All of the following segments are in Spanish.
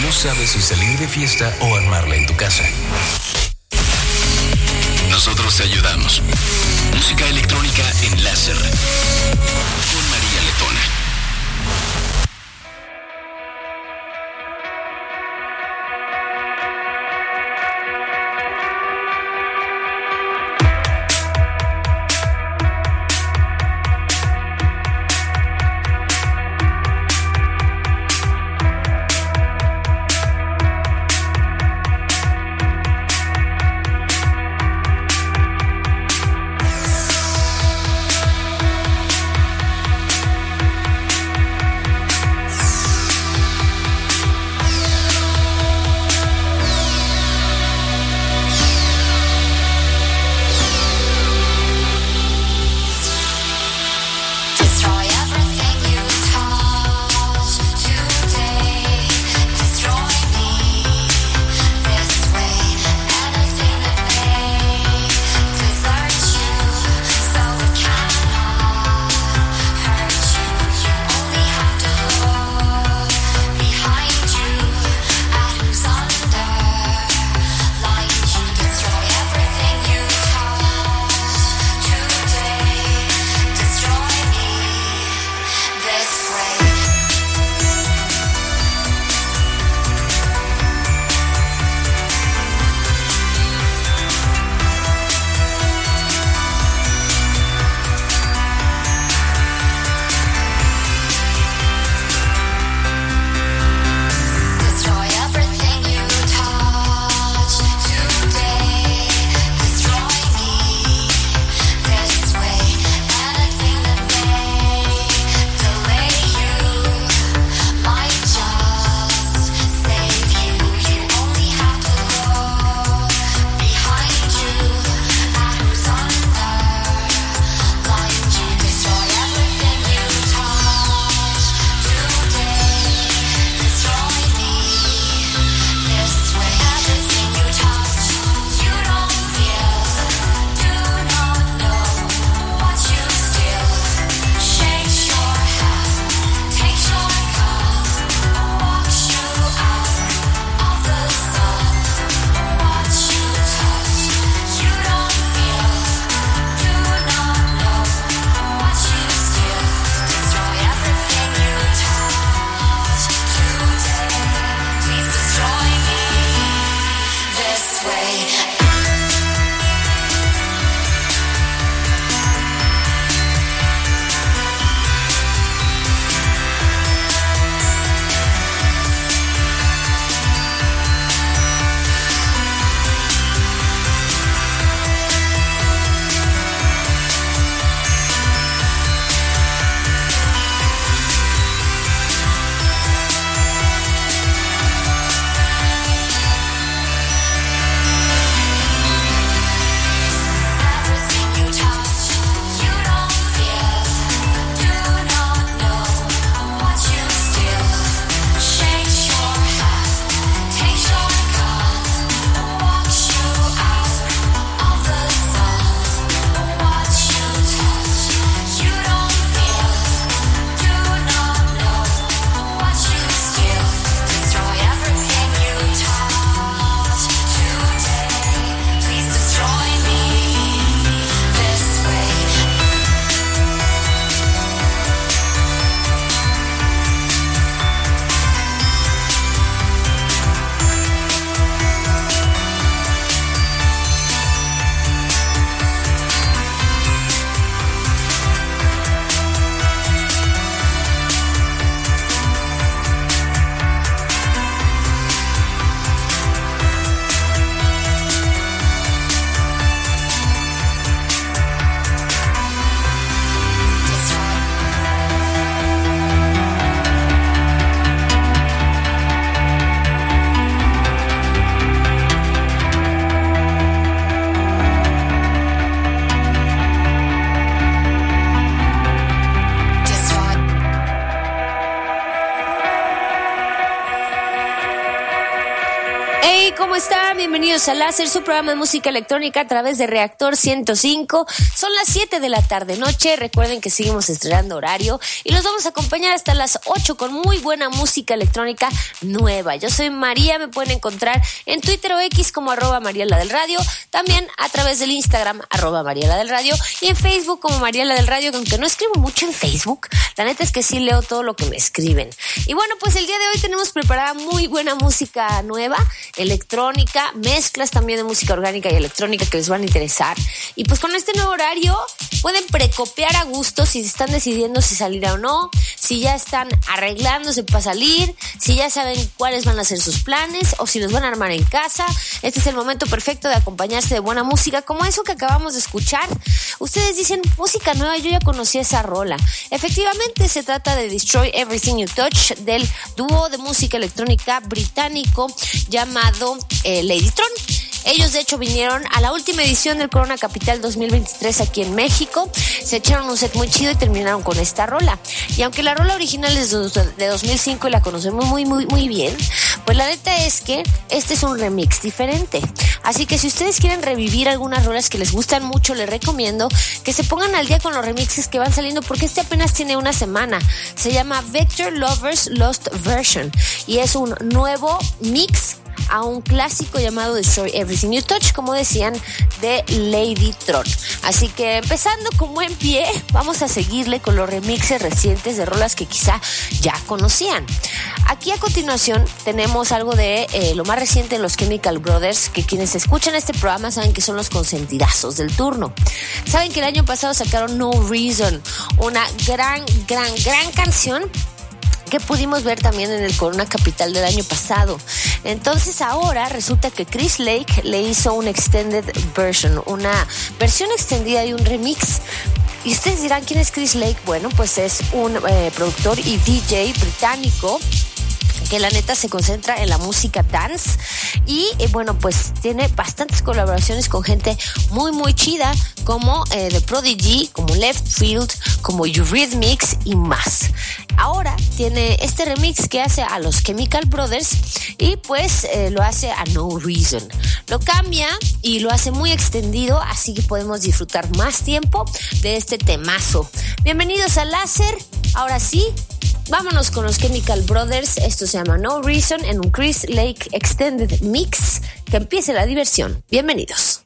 No sabes si salir de fiesta o armarla en tu casa. Nosotros te ayudamos. Música electrónica en láser. Con María Letona. Hey, ¿cómo están? Bienvenidos a Láser, su programa de música electrónica a través de Reactor 105. Son las 7 de la tarde-noche. Recuerden que seguimos estrenando horario y los vamos a acompañar hasta las 8 con muy buena música electrónica nueva. Yo soy María, me pueden encontrar en Twitter o X como @MarielaDelRadio, también a través del Instagram @MarielaDelRadio y en Facebook como Mariela del Radio, aunque no escribo mucho en Facebook. La neta es que sí leo todo lo que me escriben. Y bueno, pues el día de hoy tenemos preparada muy buena música nueva, electrónica, mezclas también de música orgánica y electrónica que les van a interesar. Y pues con este nuevo horario pueden precopiar a gusto si se están decidiendo si salir o no, si ya están arreglándose para salir, si ya saben cuáles van a ser sus planes o si los van a armar en casa. Este es el momento perfecto de acompañarse de buena música como eso que acabamos de escuchar. Ustedes dicen, música nueva, yo ya conocí esa rola. Efectivamente, se trata de Destroy Everything You Touch del dúo de música electrónica británico llamado Ladytron. Ellos de hecho vinieron a la última edición del Corona Capital 2023 aquí en México, se echaron un set muy chido y terminaron con esta rola. Y aunque la rola original es de 2005 y la conocemos muy bien, pues la neta es que este es un remix diferente. Así que si ustedes quieren revivir algunas rolas que les gustan mucho, les recomiendo que se pongan al día con los remixes que van saliendo, porque este apenas tiene una semana. Se llama Vector Lovers Lost Version y es un nuevo mix a un clásico llamado Destroy Everything You Touch, como decían, de Ladytron. Así que empezando con buen pie, vamos a seguirle con los remixes recientes de rolas que quizá ya conocían. Aquí a continuación tenemos algo de lo más reciente de los Chemical Brothers, que quienes escuchan este programa saben que son los consentidazos del turno. Saben que el año pasado sacaron No Reason, una gran canción que pudimos ver también en el Corona Capital del año pasado. Entonces ahora resulta que Chris Lake le hizo una extended version, una versión extendida y un remix. Y ustedes dirán, ¿quién es Chris Lake? Bueno, pues es un productor y DJ británico que la neta se concentra en la música dance y bueno, pues tiene bastantes colaboraciones con gente muy chida como The Prodigy, como Left Field, como Eurythmics y más. Ahora tiene este remix que hace a los Chemical Brothers y pues lo hace a No Reason. Lo cambia y lo hace muy extendido, así que podemos disfrutar más tiempo de este temazo. Bienvenidos a Láser. Ahora sí, vámonos con los Chemical Brothers. Esto se llama No Reason en un Chris Lake Extended Mix. Que empiece la diversión. Bienvenidos.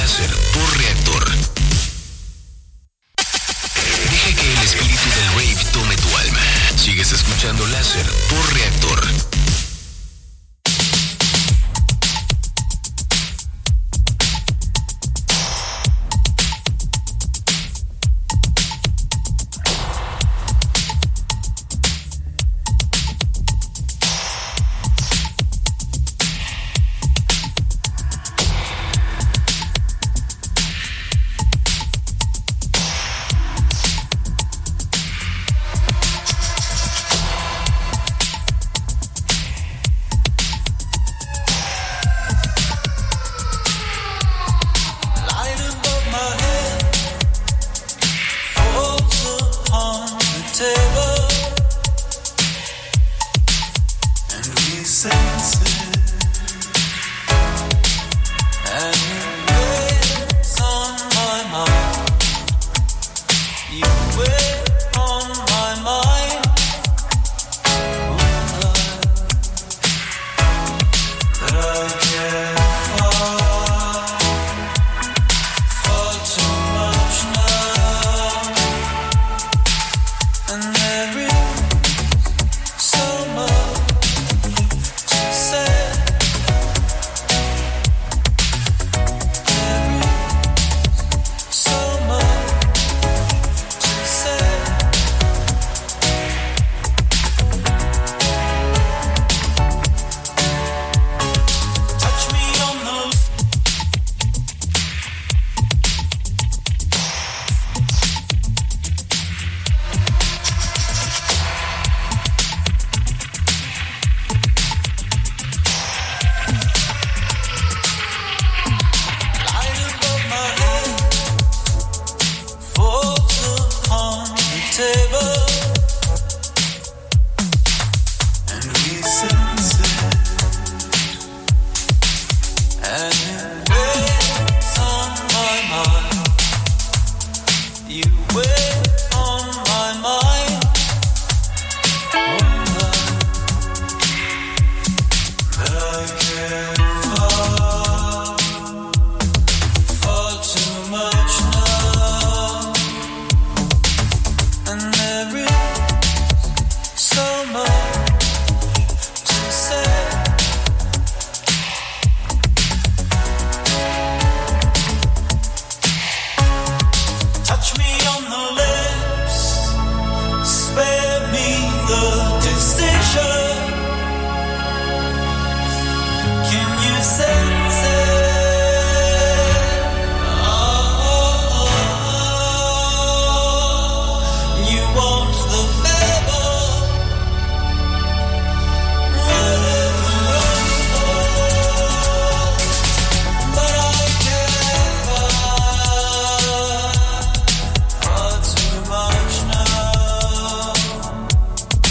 láser por Reactor. Deja que el espíritu del rave tome tu alma. Sigues escuchando Láser por Reactor.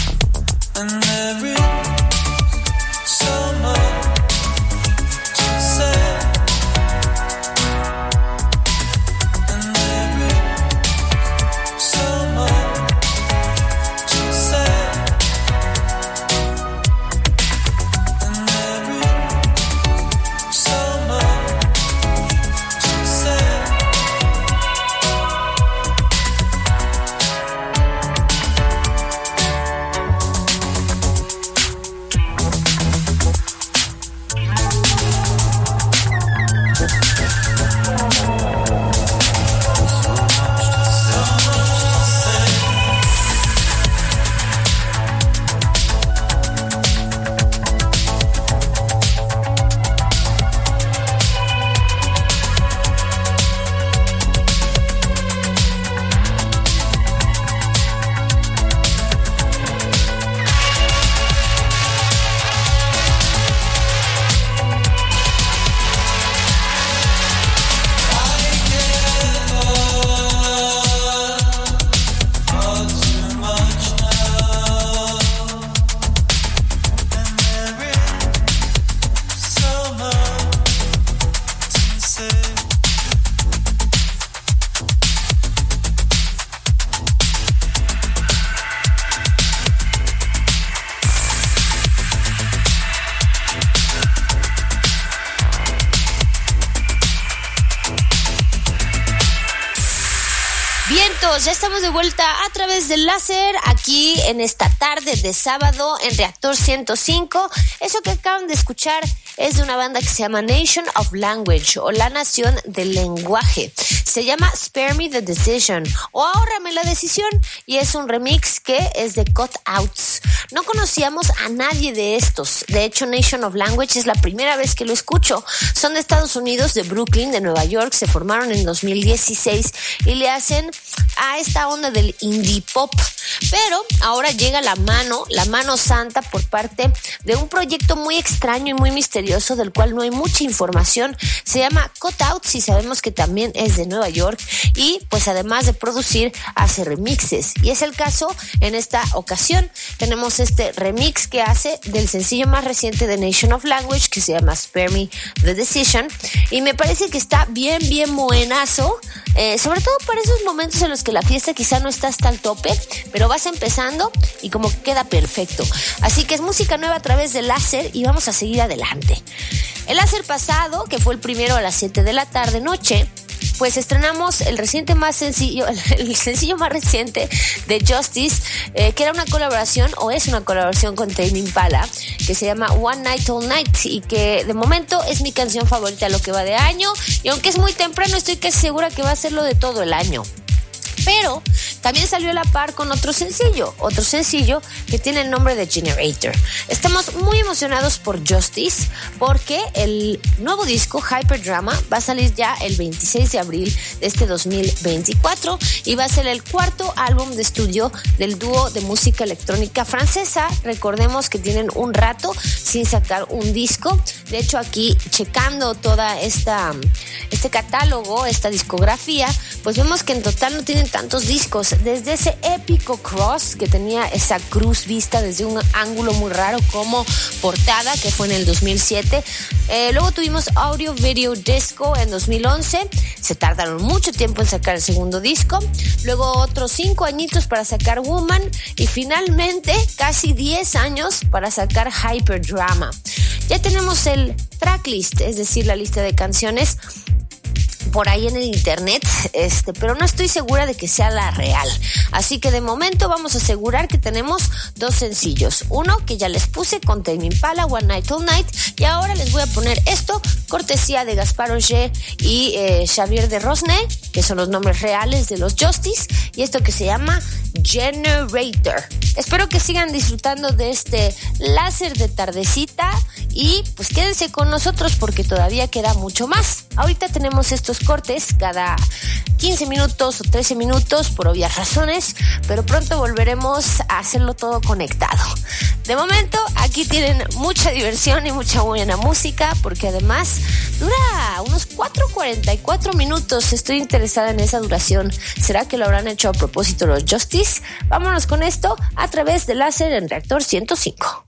And every summer Vientos, ya estamos de vuelta a través del láser aquí en esta tarde de sábado en Reactor 105. Eso que acaban de escuchar es de una banda que se llama Nation of Language o La Nación del Lenguaje. Se llama Spare Me the Decision o Ahórrame la Decisión y es un remix que es de Cutouts. No conocíamos a nadie de estos. De hecho, Nation of Language es la primera vez que lo escucho. Son de Estados Unidos, de Brooklyn, de Nueva York. Se formaron en 2016 y le hacen a esta onda del indie pop. Pero ahora llega la mano santa por parte de un proyecto muy extraño y muy misterioso del cual no hay mucha información. Se llama Cutouts y sabemos que también es de Nueva York y pues además de producir hace remixes. Y es el caso en esta ocasión. Tenemos este remix que hace del sencillo más reciente de Nation of Language que se llama Spare Me the Decision y me parece que está bien buenazo, sobre todo para esos momentos en los que la fiesta quizá no está hasta el tope, pero vas empezando y como que queda perfecto. Así que es música nueva a través del láser y vamos a seguir adelante. El láser pasado, que fue el primero a las 7 de la tarde noche, pues estrenamos el sencillo más reciente de Justice, que era una colaboración o es una colaboración con Tame Impala, que se llama One Night All Night y que de momento es mi canción favorita lo que va de año y aunque es muy temprano estoy casi segura que va a ser lo de todo el año. Pero también salió a la par con otro sencillo que tiene el nombre de Generator. Estamos muy emocionados por Justice porque el nuevo disco Hyperdrama va a salir ya el 26 de abril de este 2024 y va a ser el cuarto álbum de estudio del dúo de música electrónica francesa. Recordemos que tienen un rato sin sacar un disco. De hecho, aquí checando toda este catálogo, esta discografía, pues vemos que en total no tienen tantos discos, desde ese épico Cross que tenía esa cruz vista desde un ángulo muy raro como portada, que fue en el 2007. Luego tuvimos Audio Video Disco en 2011, se tardaron mucho tiempo en sacar el segundo disco, luego otros 5 añitos para sacar Woman y finalmente casi 10 años para sacar Hyperdrama. Ya tenemos el tracklist, es decir, la lista de canciones por ahí en el internet, pero no estoy segura de que sea la real. Así que de momento vamos a asegurar que tenemos 2 sencillos. Uno que ya les puse con Tame Impala, One Night All Night, y ahora les voy a poner esto, cortesía de Gaspar Auger y Xavier de Rosne, que son los nombres reales de los Justice, y esto que se llama Generator. Espero que sigan disfrutando de este láser de tardecita y pues quédense con nosotros porque todavía queda mucho más. Ahorita tenemos estos cortes cada 15 minutos o 13 minutos por obvias razones, pero pronto volveremos a hacerlo todo conectado. De momento, aquí tienen mucha diversión y mucha buena música, porque además dura unos 4:44 minutos. Estoy interesada en esa duración. ¿Será que lo habrán hecho a propósito los Justice? Vámonos con esto a través de láser en Reactor 105.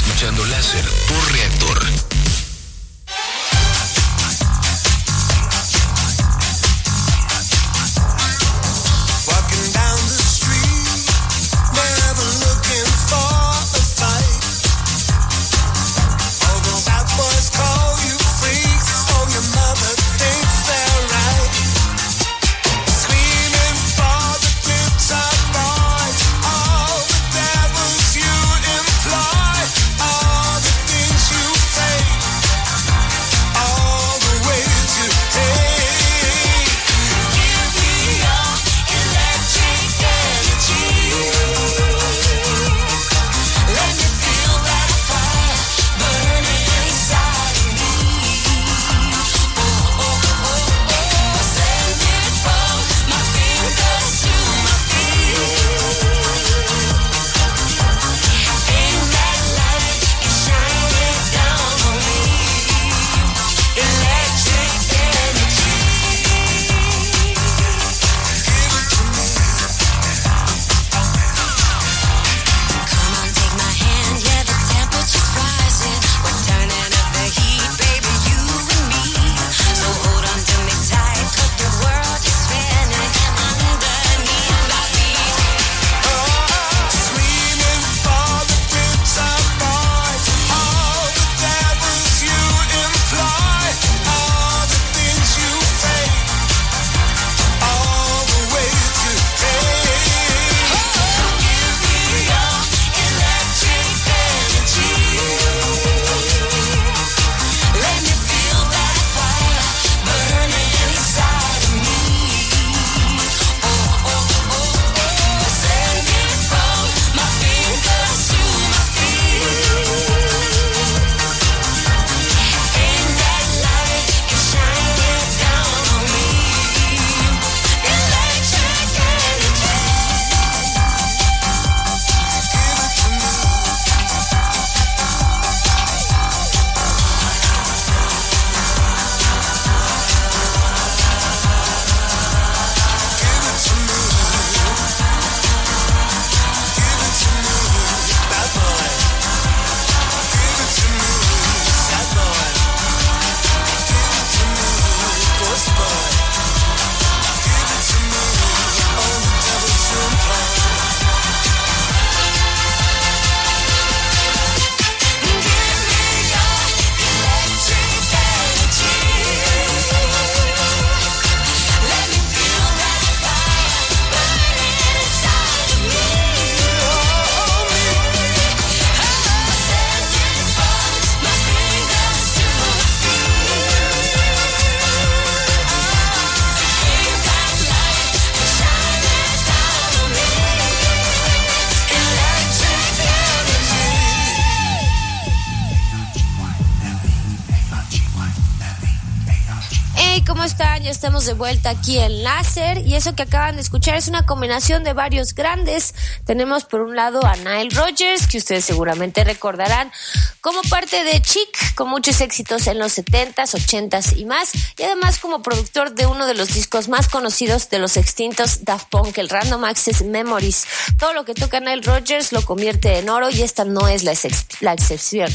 escuchando Láser por Reactor. ¿Cómo están? Ya estamos de vuelta aquí en Láser y eso que acaban de escuchar es una combinación de varios grandes. Tenemos por un lado a Nile Rodgers, que ustedes seguramente recordarán como parte de Chic, con muchos éxitos en los 70s, 80s y más, y además como productor de uno de los discos más conocidos de los extintos Daft Punk, el Random Access Memories. Todo lo que toca Nile Rodgers lo convierte en oro y esta no es la excepción.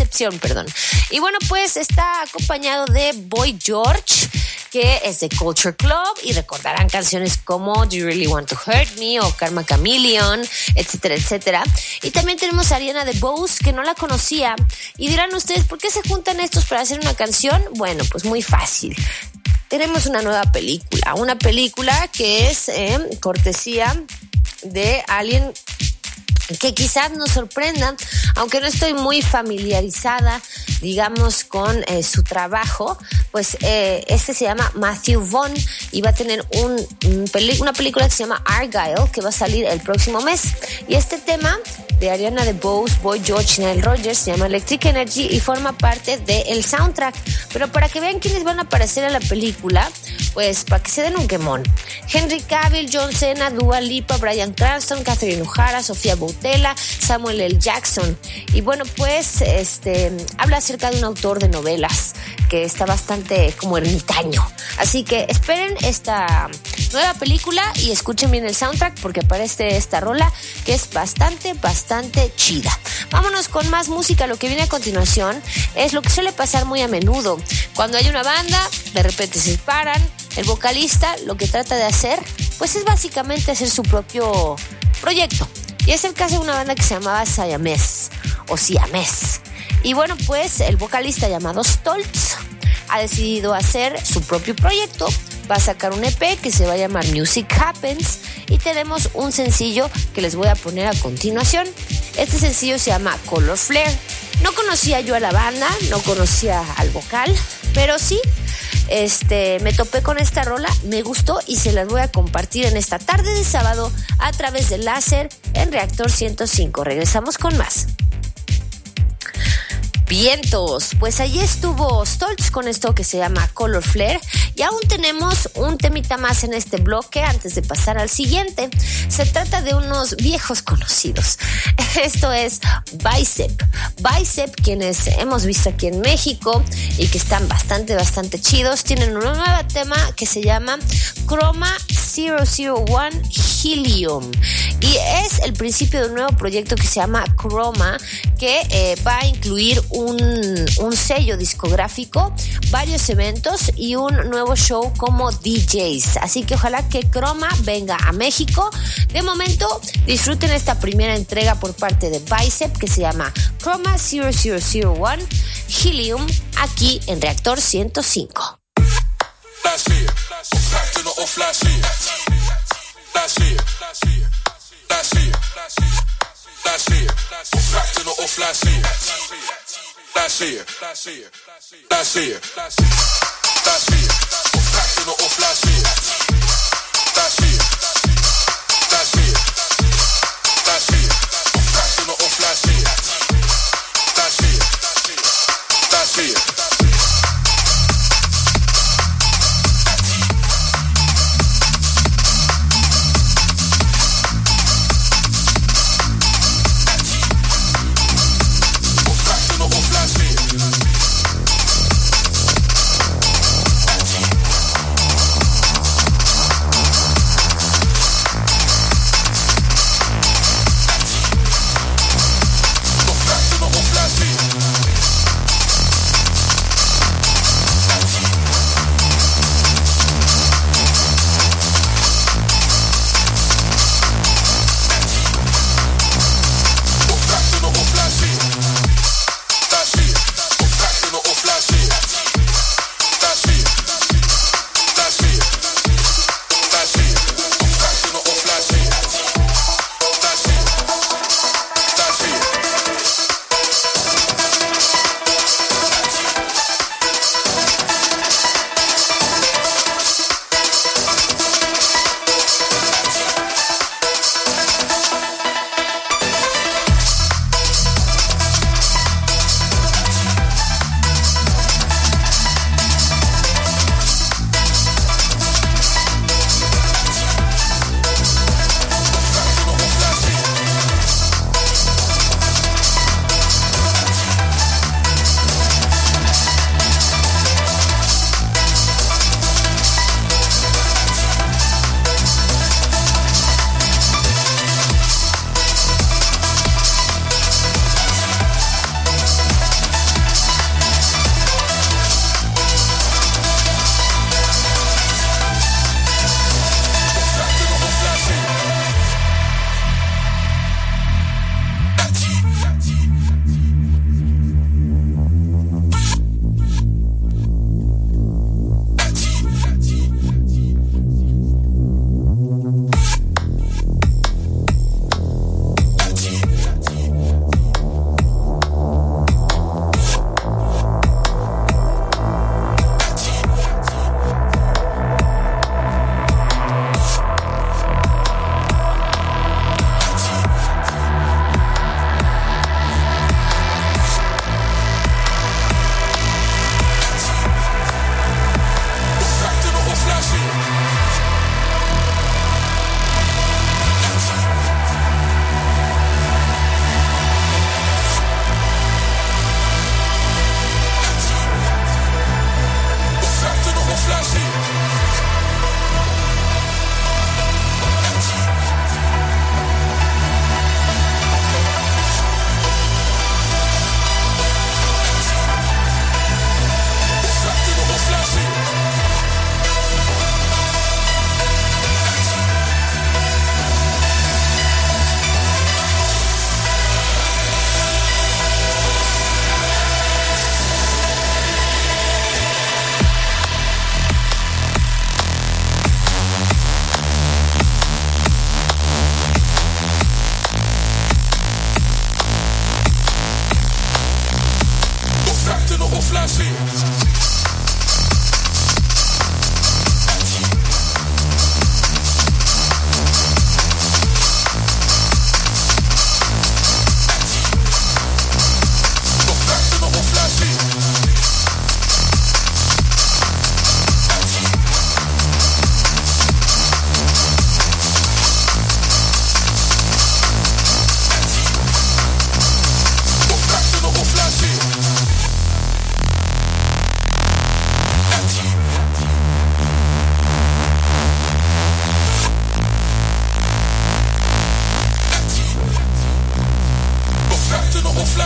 Y bueno, pues está acompañado de Boy George, que es de Culture Club, y recordarán canciones como Do You Really Want to Hurt Me o Karma Chameleon, etcétera, etcétera. Y también tenemos a Ariana DeBose, que no la conocía, y dirán ustedes, ¿por qué se juntan estos para hacer una canción? Bueno, pues muy fácil. Tenemos una nueva película que es cortesía de alguien que quizás nos sorprendan, aunque no estoy muy familiarizada, digamos, con su trabajo. Pues este se llama Matthew Vaughn y va a tener una película que se llama Argyle, que va a salir el próximo mes. Y este tema de Ariana DeBose, Boy George y Nile Rodgers se llama Electric Energy y forma parte del soundtrack. Pero para que vean quiénes van a aparecer en la película, pues para que se den un quemón: Henry Cavill, John Cena, Dua Lipa, Bryan Cranston, Catherine O'Hara, Sofía Boutella, Samuel L. Jackson. Y bueno, pues habla acerca de un autor de novelas que está bastante como ermitaño. Así que esperen esta nueva película y escuchen bien el soundtrack, porque aparece esta rola que es bastante chida. Vámonos con más música. Lo que viene a continuación es lo que suele pasar muy a menudo. Cuando hay una banda, de repente se separan. El vocalista lo que trata de hacer, pues es básicamente hacer su propio proyecto. Y es el caso de una banda que se llamaba Siamés o Siamés. Y bueno, pues el vocalista llamado Stoltz ha decidido hacer su propio proyecto. Va a sacar un EP que se va a llamar Music Happens y tenemos un sencillo que les voy a poner a continuación. Este sencillo se llama Color Flare. No conocía yo a la banda, no conocía al vocal, pero sí, me topé con esta rola, me gustó y se las voy a compartir en esta tarde de sábado a través de Láser en Reactor 105. Regresamos con más. Vientos, pues allí estuvo Stoltz con esto que se llama Color Flare y aún tenemos un temita más en este bloque antes de pasar al siguiente. Se trata de unos viejos conocidos. Esto es Bicep, quienes hemos visto aquí en México y que están bastante chidos. Tienen un nuevo tema que se llama Chroma 001 Helium y es el principio de un nuevo proyecto que se llama Chroma, que va a incluir un sello discográfico, varios eventos y un nuevo show como DJs. Así que ojalá que Chroma venga a México. De momento, disfruten esta primera entrega por parte de Bicep que se llama Chroma 0001 Helium aquí en Reactor 105.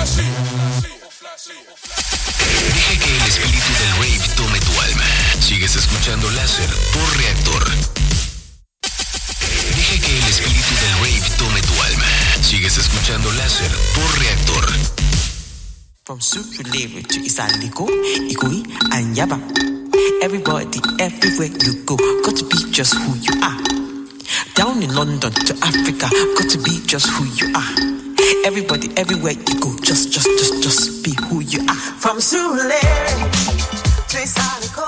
Deja que el espíritu del rave tome tu alma. Sigues escuchando Láser por Reactor. Deja que el espíritu del rave tome tu alma. Sigues escuchando Láser por Reactor. From Surulere to Isandiko, Ikoi and Yaba. Everybody, everywhere you go, got to be just who you are. Down in London to Africa, got to be just who you are. Everybody, everywhere you go, just be who you are. From Surulere to Isandiko.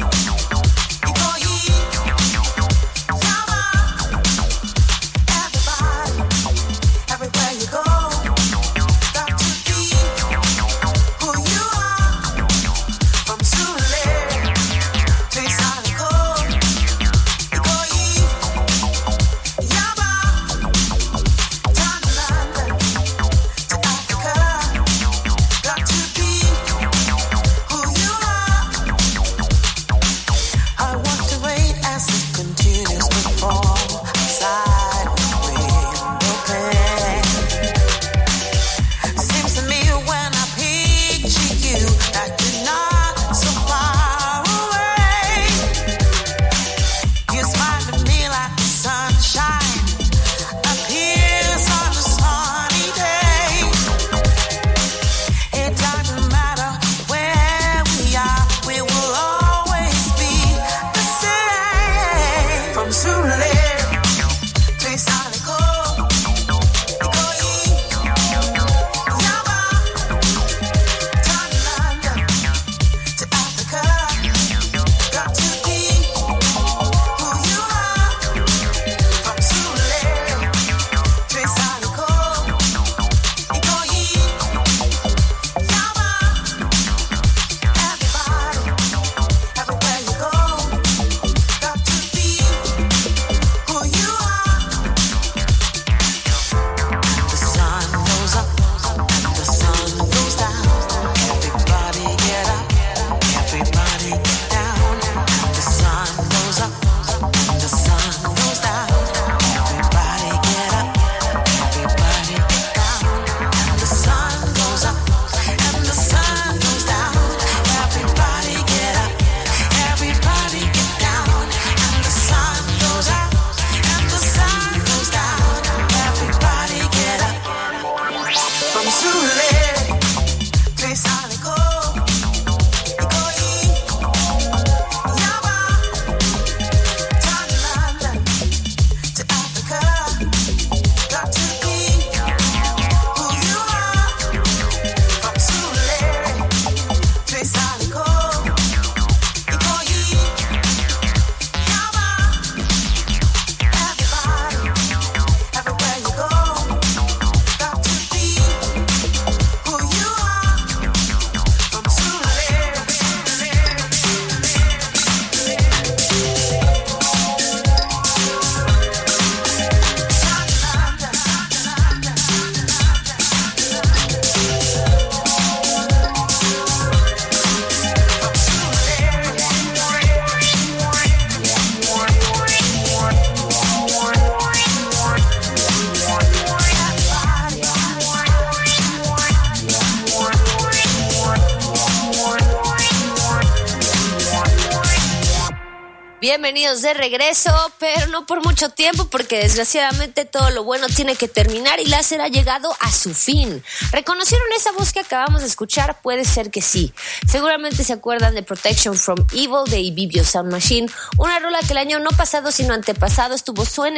Bienvenidos de regreso, pero no por mucho tiempo porque desgraciadamente todo lo bueno tiene que terminar y Láser ha llegado a su fin. ¿Reconocieron esa voz que acabamos de escuchar? Puede ser que sí. Seguramente se acuerdan de Protection from Evil de Ibibio Sound Machine, una rola que el año no pasado sino antepasado estuvo suene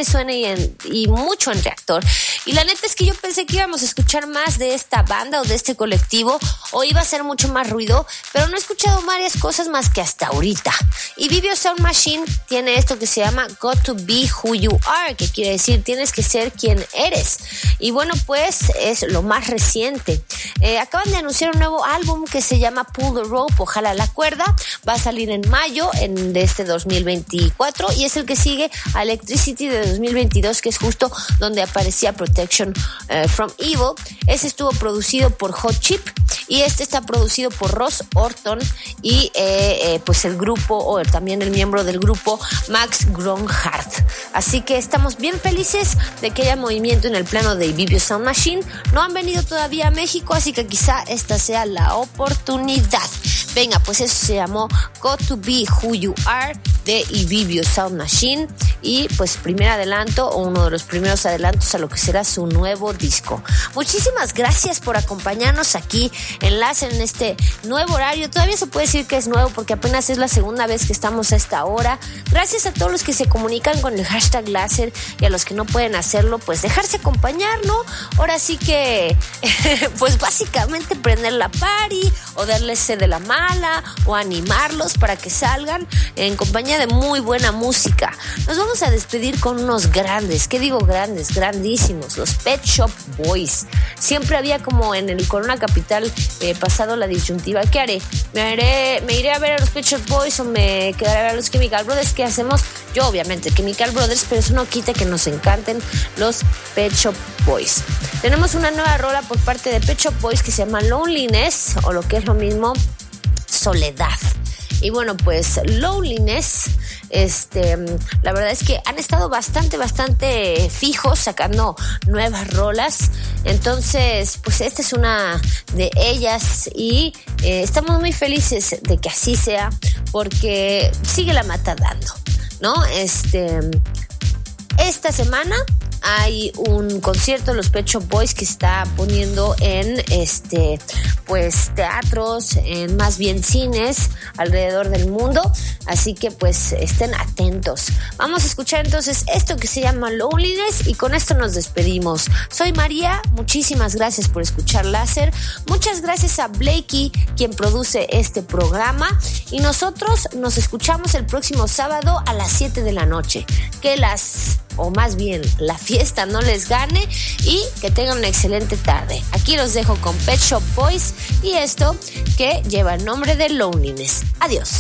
y mucho en Reactor. Y la neta es que yo pensé que íbamos a escuchar más de esta banda o de este colectivo o iba a ser mucho más ruido, pero no he escuchado varias cosas más que hasta ahorita. Ibibio Sound Machine tiene esto que se llama Got to Be Who You Are, que quiere decir tienes que ser quien eres. Y bueno, pues es lo más reciente. Acaban de anunciar un nuevo álbum que se llama Pull the Rope, ojalá la cuerda. Va a salir en mayo de este 2024 y es el que sigue a Electricity de 2022, que es justo donde aparecía Protection from Evil. Ese estuvo producido por Hot Chip y este está producido por Ross Orton y pues el grupo, o también el miembro del grupo, Max Grönhardt. Así que estamos bien felices de que haya movimiento en el plano de Ibibio Sound Machine. No han venido todavía a México, así que quizá esta sea la oportunidad. Venga, pues eso se llamó Got to Be Who You Are de Ibibio Sound Machine, y pues primer adelanto o uno de los primeros adelantos a lo que será su nuevo disco. Muchísimas gracias por acompañarnos aquí en Láser en este nuevo horario. Todavía se puede decir que es nuevo porque apenas es la segunda vez que estamos a esta hora. Gracias a todos los que se comunican con el hashtag Láser, y a los que no pueden hacerlo, pues dejarse acompañar, ¿no? Ahora sí que pues básicamente prender la party o darles sed de la mala o animarlos para que salgan en compañía de muy buena música. Nos vamos a despedir con unos grandes, ¿qué digo grandes? Grandísimos, los Pet Shop Boys. Siempre había como en el Corona Capital pasado la disyuntiva, ¿qué haré? ¿Me iré a ver a los Pet Shop Boys o me quedaré a ver a los Chemical Brothers? ¿Qué hacemos? Yo obviamente Chemical Brothers, pero eso no quita que nos encanten los Pet Shop Boys. Tenemos una nueva rola por parte de Pet Shop Boys que se llama Loneliness, o lo que es lo mismo, Soledad. Y bueno, pues Loneliness, la verdad es que han estado bastante fijos sacando nuevas rolas. Entonces, pues esta es una de ellas, y estamos muy felices de que así sea, porque sigue la mata dando, ¿no? Esta semana hay un concierto de los Pet Shop Boys que está poniendo en pues teatros, en más bien cines alrededor del mundo, así que pues estén atentos. Vamos a escuchar entonces esto que se llama Loneliness, y con esto nos despedimos. Soy María, muchísimas gracias por escuchar Láser, muchas gracias a Blakey, quien produce este programa, y nosotros nos escuchamos el próximo sábado a las 7 de la noche. O más bien la fiesta no les gane, y que tengan una excelente tarde. Aquí los dejo con Pet Shop Boys y esto que lleva el nombre de Loneliness. Adiós.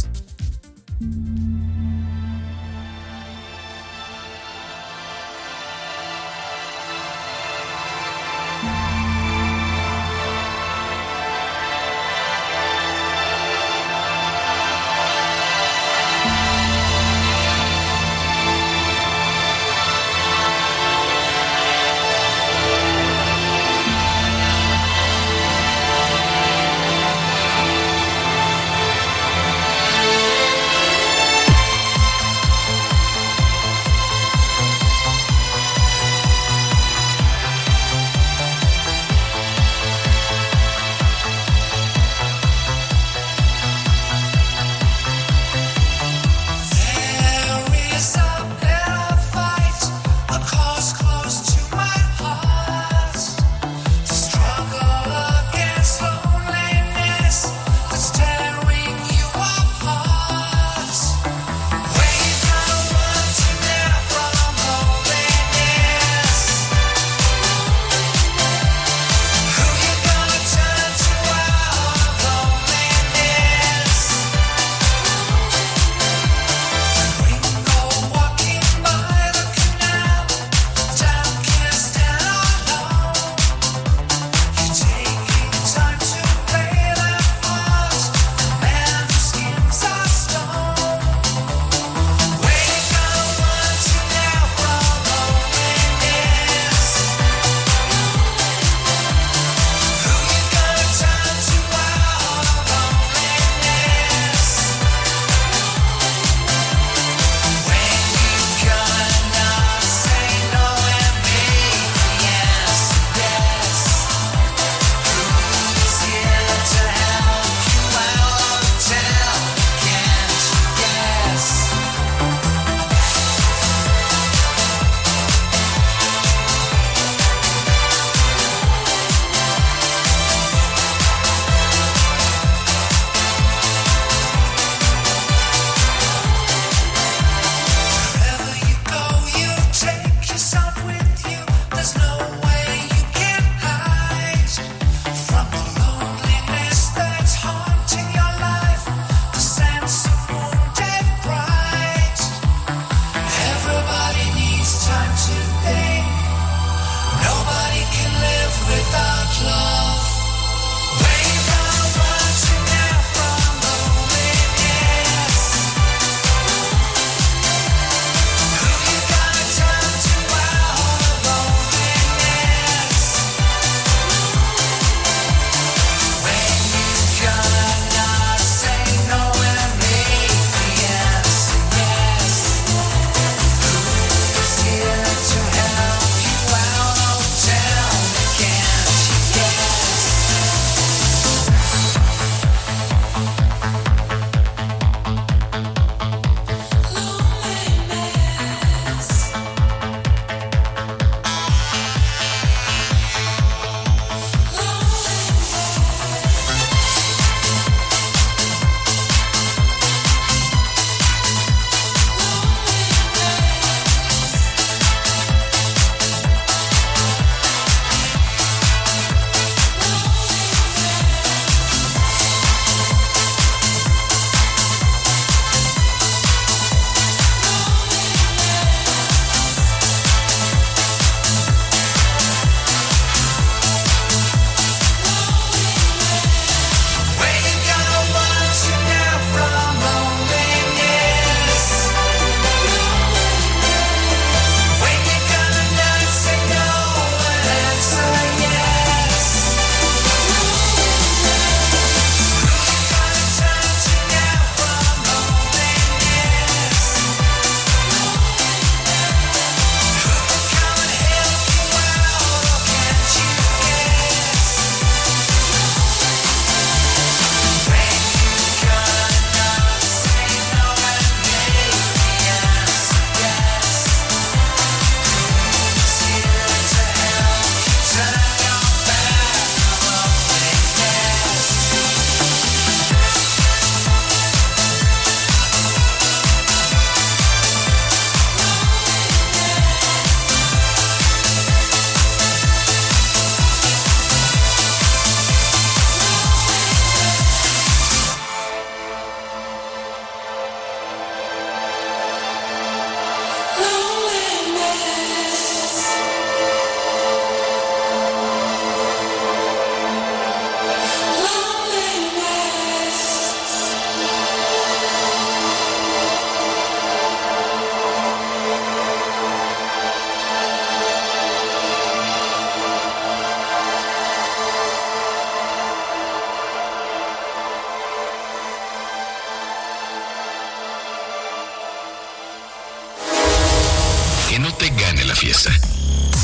que no te gane la fiesta.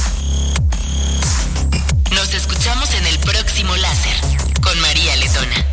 Nos escuchamos en el próximo Láser con María Letona.